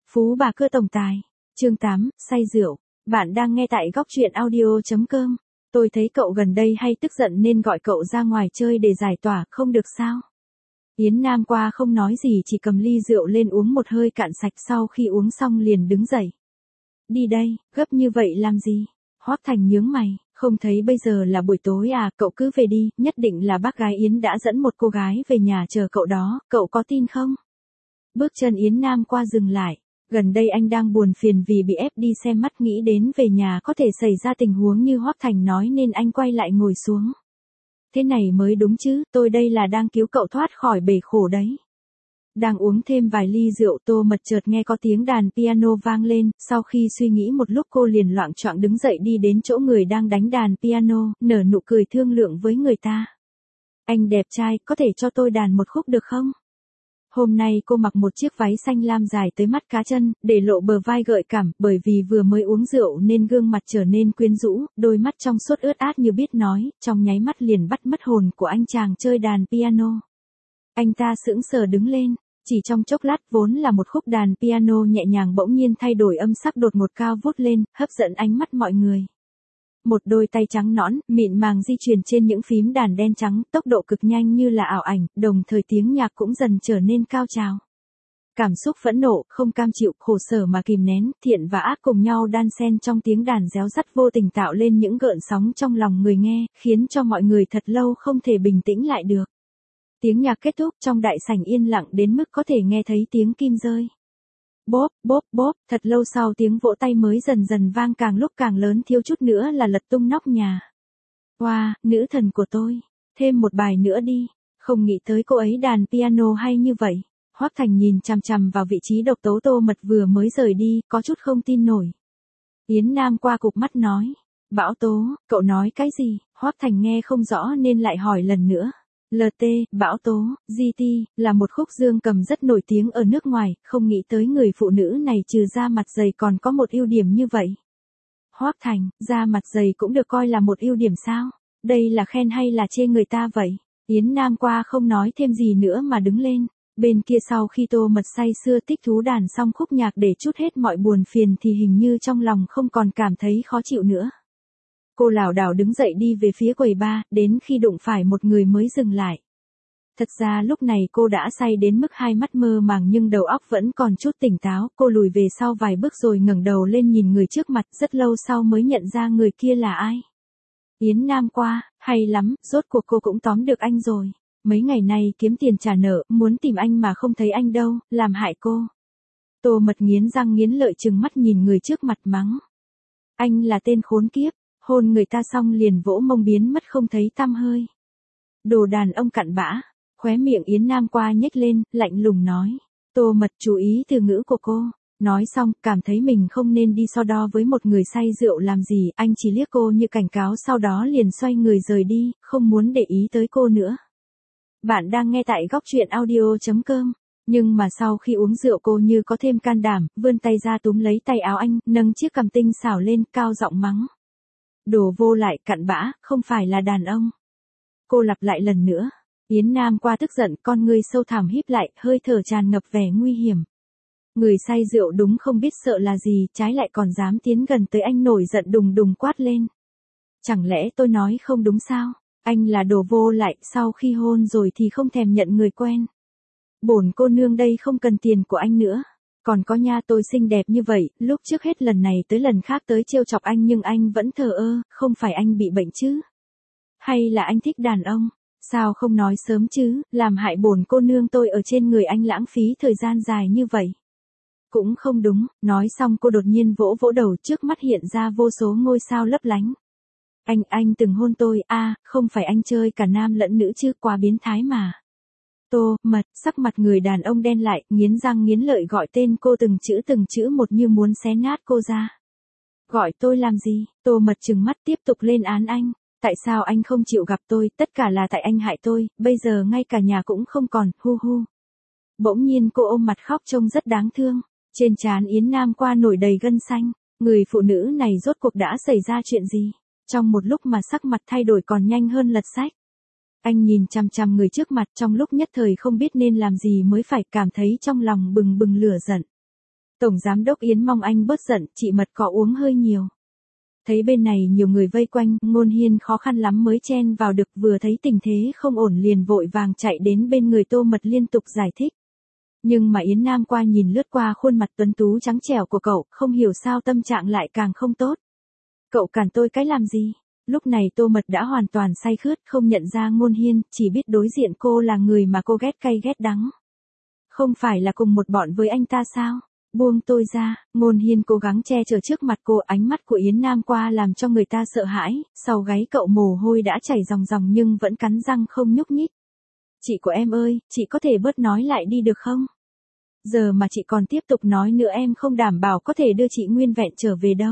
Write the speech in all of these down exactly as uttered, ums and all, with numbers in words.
Phú bà cưa tổng tài. Chương tám, say rượu. Bạn đang nghe tại góc truyện audio.com. Tôi thấy cậu gần đây hay tức giận nên gọi cậu ra ngoài chơi để giải tỏa, không được sao? Yến Nam qua không nói gì, chỉ cầm ly rượu lên uống một hơi cạn sạch, sau khi uống xong liền đứng dậy. Đi đây, gấp như vậy làm gì? Hoắc Thành nhướng mày, không thấy bây giờ là buổi tối à, cậu cứ về đi, nhất định là bác gái Yến đã dẫn một cô gái về nhà chờ cậu đó, cậu có tin không? Bước chân Yến Nam qua dừng lại. Gần đây anh đang buồn phiền vì bị ép đi xem mắt, nghĩ đến về nhà có thể xảy ra tình huống như Hoắc Thành nói nên anh quay lại ngồi xuống. Thế này mới đúng chứ, tôi đây là đang cứu cậu thoát khỏi bể khổ đấy. Đang uống thêm vài ly rượu, Tô Mật chợt nghe có tiếng đàn piano vang lên, sau khi suy nghĩ một lúc cô liền loạng choạng đứng dậy đi đến chỗ người đang đánh đàn piano, nở nụ cười thương lượng với người ta. Anh đẹp trai, có thể cho tôi đàn một khúc được không? Hôm nay cô mặc một chiếc váy xanh lam dài tới mắt cá chân, để lộ bờ vai gợi cảm, bởi vì vừa mới uống rượu nên gương mặt trở nên quyến rũ, đôi mắt trong suốt ướt át như biết nói, trong nháy mắt liền bắt mất hồn của anh chàng chơi đàn piano. Anh ta sững sờ đứng lên, chỉ trong chốc lát vốn là một khúc đàn piano nhẹ nhàng bỗng nhiên thay đổi âm sắc đột ngột cao vút lên, hấp dẫn ánh mắt mọi người. Một đôi tay trắng nõn, mịn màng di chuyển trên những phím đàn đen trắng, tốc độ cực nhanh như là ảo ảnh, đồng thời tiếng nhạc cũng dần trở nên cao trào. Cảm xúc phẫn nộ, không cam chịu, khổ sở mà kìm nén, thiện và ác cùng nhau đan xen trong tiếng đàn réo rắt vô tình tạo lên những gợn sóng trong lòng người nghe, khiến cho mọi người thật lâu không thể bình tĩnh lại được. Tiếng nhạc kết thúc, trong đại sảnh yên lặng đến mức có thể nghe thấy tiếng kim rơi. Bóp, bóp, bóp, thật lâu sau tiếng vỗ tay mới dần dần vang, càng lúc càng lớn, thiếu chút nữa là lật tung nóc nhà. Wow, nữ thần của tôi, thêm một bài nữa đi, không nghĩ tới cô ấy đàn piano hay như vậy. Hoắc Thành nhìn chằm chằm vào vị trí độc tố Tô Mật vừa mới rời đi, có chút không tin nổi. Yến Nam qua cụp mắt nói, Bão Tố, cậu nói cái gì? Hoắc Thành nghe không rõ nên lại hỏi lần nữa. lờ tê, Bão Tố, giê tê, là một khúc dương cầm rất nổi tiếng ở nước ngoài, không nghĩ tới người phụ nữ này trừ da mặt dày còn có một ưu điểm như vậy. Hoắc Thành, da mặt dày cũng được coi là một ưu điểm sao? Đây là khen hay là chê người ta vậy? Yến Nam qua không nói thêm gì nữa mà đứng lên. Bên kia sau khi Tô Mật say sưa thích thú đàn xong khúc nhạc để trút hết mọi buồn phiền thì hình như trong lòng không còn cảm thấy khó chịu nữa. Cô lảo đảo đứng dậy đi về phía quầy bar, đến khi đụng phải một người mới dừng lại. Thật ra lúc này cô đã say đến mức hai mắt mơ màng nhưng đầu óc vẫn còn chút tỉnh táo, cô lùi về sau vài bước rồi ngẩng đầu lên nhìn người trước mặt, rất lâu sau mới nhận ra người kia là ai. Yến Nam qua, hay lắm, rốt cuộc cô cũng tóm được anh rồi. Mấy ngày nay kiếm tiền trả nợ, muốn tìm anh mà không thấy anh đâu, làm hại cô. Tô Mật nghiến răng nghiến lợi trừng mắt nhìn người trước mặt mắng. Anh là tên khốn kiếp. Hôn người ta xong liền vỗ mông biến mất không thấy tăm hơi. Đồ đàn ông cặn bã, khóe miệng Yến Nam qua nhếch lên, lạnh lùng nói. Tô Mật chú ý từ ngữ của cô. Nói xong, cảm thấy mình không nên đi so đo với một người say rượu làm gì, anh chỉ liếc cô như cảnh cáo, sau đó liền xoay người rời đi, không muốn để ý tới cô nữa. Bạn đang nghe tại góc truyện audio.com. Nhưng mà sau khi uống rượu cô như có thêm can đảm, vươn tay ra túm lấy tay áo anh, nâng chiếc cằm tinh xảo lên, cao giọng mắng. Đồ vô lại, cặn bã, không phải là đàn ông. Cô lặp lại lần nữa. Yến Nam qua tức giận, con ngươi sâu thẳm híp lại, hơi thở tràn ngập vẻ nguy hiểm. Người say rượu đúng không biết sợ là gì, trái lại còn dám tiến gần tới anh, nổi giận đùng đùng quát lên. Chẳng lẽ tôi nói không đúng sao? Anh là đồ vô lại, sau khi hôn rồi thì không thèm nhận người quen. Bổn cô nương đây không cần tiền của anh nữa. Còn có nha, tôi xinh đẹp như vậy, lúc trước hết lần này tới lần khác tới trêu chọc anh nhưng anh vẫn thờ ơ, không phải anh bị bệnh chứ? Hay là anh thích đàn ông? Sao không nói sớm chứ, làm hại bổn cô nương tôi ở trên người anh lãng phí thời gian dài như vậy. Cũng không đúng, nói xong cô đột nhiên vỗ vỗ đầu, trước mắt hiện ra vô số ngôi sao lấp lánh. Anh, anh từng hôn tôi, a, à, không phải anh chơi cả nam lẫn nữ chứ, quá biến thái mà. Tô Mật, sắc mặt người đàn ông đen lại, nghiến răng nghiến lợi gọi tên cô từng chữ từng chữ một như muốn xé nát cô ra. Gọi tôi làm gì? Tô Mật trừng mắt tiếp tục lên án anh. Tại sao anh không chịu gặp tôi, tất cả là tại anh hại tôi, bây giờ ngay cả nhà cũng không còn, hu hu. Bỗng nhiên cô ôm mặt khóc trông rất đáng thương. Trên trán Yến Nam qua nổi đầy gân xanh. Người phụ nữ này rốt cuộc đã xảy ra chuyện gì? Trong một lúc mà sắc mặt thay đổi còn nhanh hơn lật sách. Anh nhìn chằm chằm người trước mặt, trong lúc nhất thời không biết nên làm gì mới phải, cảm thấy trong lòng bừng bừng lửa giận. Tổng giám đốc Yến mong anh bớt giận, chị Mật có uống hơi nhiều. Thấy bên này nhiều người vây quanh, Ngôn Hiên khó khăn lắm mới chen vào được, vừa thấy tình thế không ổn liền vội vàng chạy đến bên người Tô Mật liên tục giải thích. Nhưng mà Yến Nam qua nhìn lướt qua khuôn mặt tuấn tú trắng trẻo của cậu, không hiểu sao tâm trạng lại càng không tốt. Cậu cản tôi cái làm gì? Lúc này Tô Mật đã hoàn toàn say khướt, không nhận ra Ngôn Hiên, chỉ biết đối diện cô là người mà cô ghét cay ghét đắng. Không phải là cùng một bọn với anh ta sao? Buông tôi ra. Ngôn Hiên cố gắng che chở trước mặt cô, ánh mắt của Yến Nam qua làm cho người ta sợ hãi, sau gáy cậu mồ hôi đã chảy ròng ròng nhưng vẫn cắn răng không nhúc nhích. Chị của em ơi, chị có thể bớt nói lại đi được không? Giờ mà chị còn tiếp tục nói nữa em không đảm bảo có thể đưa chị nguyên vẹn trở về đâu.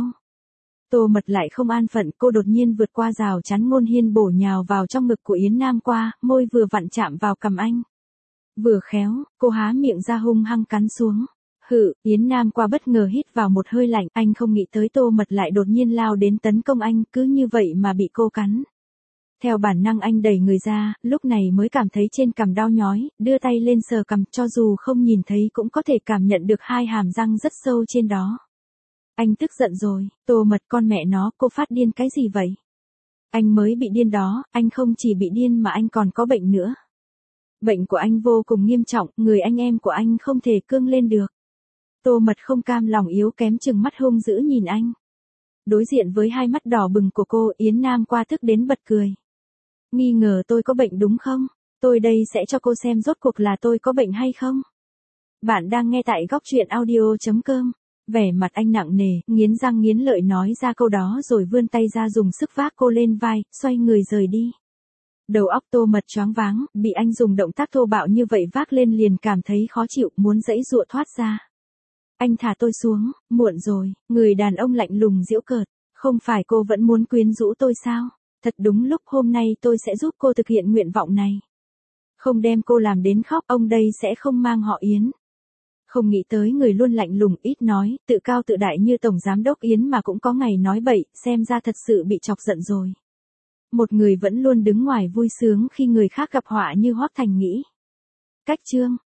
Tô Mật lại không an phận, cô đột nhiên vượt qua rào chắn Ngôn Hiên bổ nhào vào trong ngực của Yến Nam qua, môi vừa vặn chạm vào cằm anh. Vừa khéo, cô há miệng ra hung hăng cắn xuống. Hự, Yến Nam qua bất ngờ hít vào một hơi lạnh, anh không nghĩ tới Tô Mật lại đột nhiên lao đến tấn công anh, cứ như vậy mà bị cô cắn. Theo bản năng anh đẩy người ra, lúc này mới cảm thấy trên cằm đau nhói, đưa tay lên sờ cằm, cho dù không nhìn thấy cũng có thể cảm nhận được hai hàm răng rất sâu trên đó. Anh tức giận rồi, Tô Mật con mẹ nó, cô phát điên cái gì vậy? Anh mới bị điên đó, anh không chỉ bị điên mà anh còn có bệnh nữa. Bệnh của anh vô cùng nghiêm trọng, người anh em của anh không thể cương lên được. Tô Mật không cam lòng yếu kém trừng mắt hung dữ nhìn anh. Đối diện với hai mắt đỏ bừng của cô, Yến Nam qua tức đến bật cười. Nghi ngờ tôi có bệnh đúng không? Tôi đây sẽ cho cô xem rốt cuộc là tôi có bệnh hay không. Bạn đang nghe tại góc truyện audio chấm com. Vẻ mặt anh nặng nề, nghiến răng nghiến lợi nói ra câu đó rồi vươn tay ra dùng sức vác cô lên vai, xoay người rời đi. Đầu óc Tô Mật choáng váng, bị anh dùng động tác thô bạo như vậy vác lên liền cảm thấy khó chịu, muốn giãy giụa thoát ra. Anh thả tôi xuống, muộn rồi, người đàn ông lạnh lùng giễu cợt, không phải cô vẫn muốn quyến rũ tôi sao? Thật đúng lúc hôm nay tôi sẽ giúp cô thực hiện nguyện vọng này. Không đem cô làm đến khóc, ông đây sẽ không mang họ Yến. Không nghĩ tới người luôn lạnh lùng ít nói, tự cao tự đại như Tổng Giám đốc Yến mà cũng có ngày nói bậy, xem ra thật sự bị chọc giận rồi. Một người vẫn luôn đứng ngoài vui sướng khi người khác gặp họa như Hoắc Thành nghĩ. Cách chương